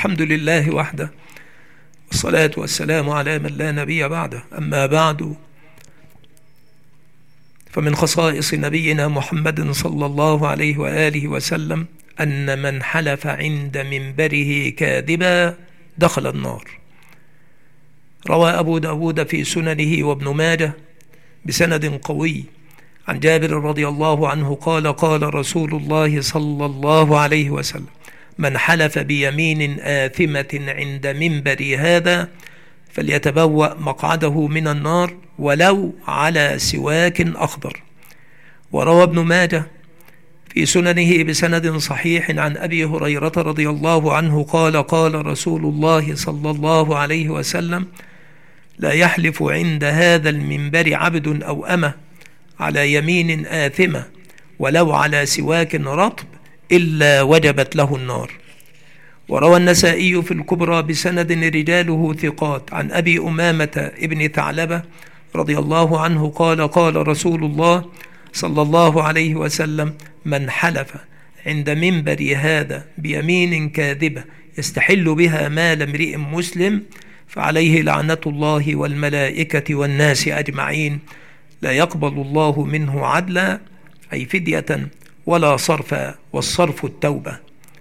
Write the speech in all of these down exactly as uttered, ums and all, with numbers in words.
الحمد لله وحده، والصلاة والسلام على من لا نبي بعده. أما بعد، فمن خصائص نبينا محمد صلى الله عليه وآله وسلم أن من حلف عند منبره كاذبا دخل النار. روى أبو داود في سننه وابن ماجه بسند قوي عن جابر رضي الله عنه قال: قال رسول الله صلى الله عليه وسلم: من حلف بيمين آثمة عند منبر هذا فليتبوأ مقعده من النار ولو على سواك أخضر. وروى ابن ماجه في سننه بسند صحيح عن أبي هريرة رضي الله عنه قال: قال رسول الله صلى الله عليه وسلم: لا يحلف عند هذا المنبر عبد أو أمة على يمين آثمة ولو على سواك رطب إلا وجبت له النار. وروى النسائي في الكبرى بسند رجاله ثقات عن أبي أمامة ابن ثعلبة رضي الله عنه قال: قال رسول الله صلى الله عليه وسلم: من حلف عند منبر هذا بيمين كاذبة يستحل بها مال امرئ مسلم فعليه لعنة الله والملائكة والناس أجمعين، لا يقبل الله منه عدلا، أي فدية، ولا صرفا، والصرف التوبة.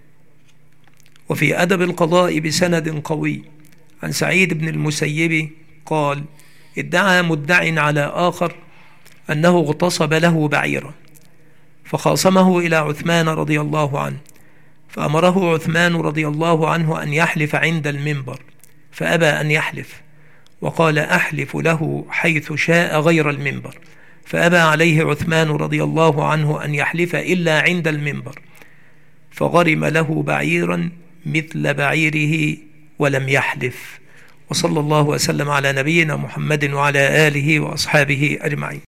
وفي أدب القضاء بسند قوي عن سعيد بن المسيب قال: ادعى مدع على آخر أنه اغتصب له بعيرا، فخاصمه إلى عثمان رضي الله عنه، فأمره عثمان رضي الله عنه أن يحلف عند المنبر، فأبى أن يحلف، وقال: أحلف له حيث شاء غير المنبر، فأبى عليه عثمان رضي الله عنه أن يحلف إلا عند المنبر، فغرم له بعيرا مثل بعيره ولم يحلف. وصلى الله وسلم على نبينا محمد وعلى آله وأصحابه أجمعين.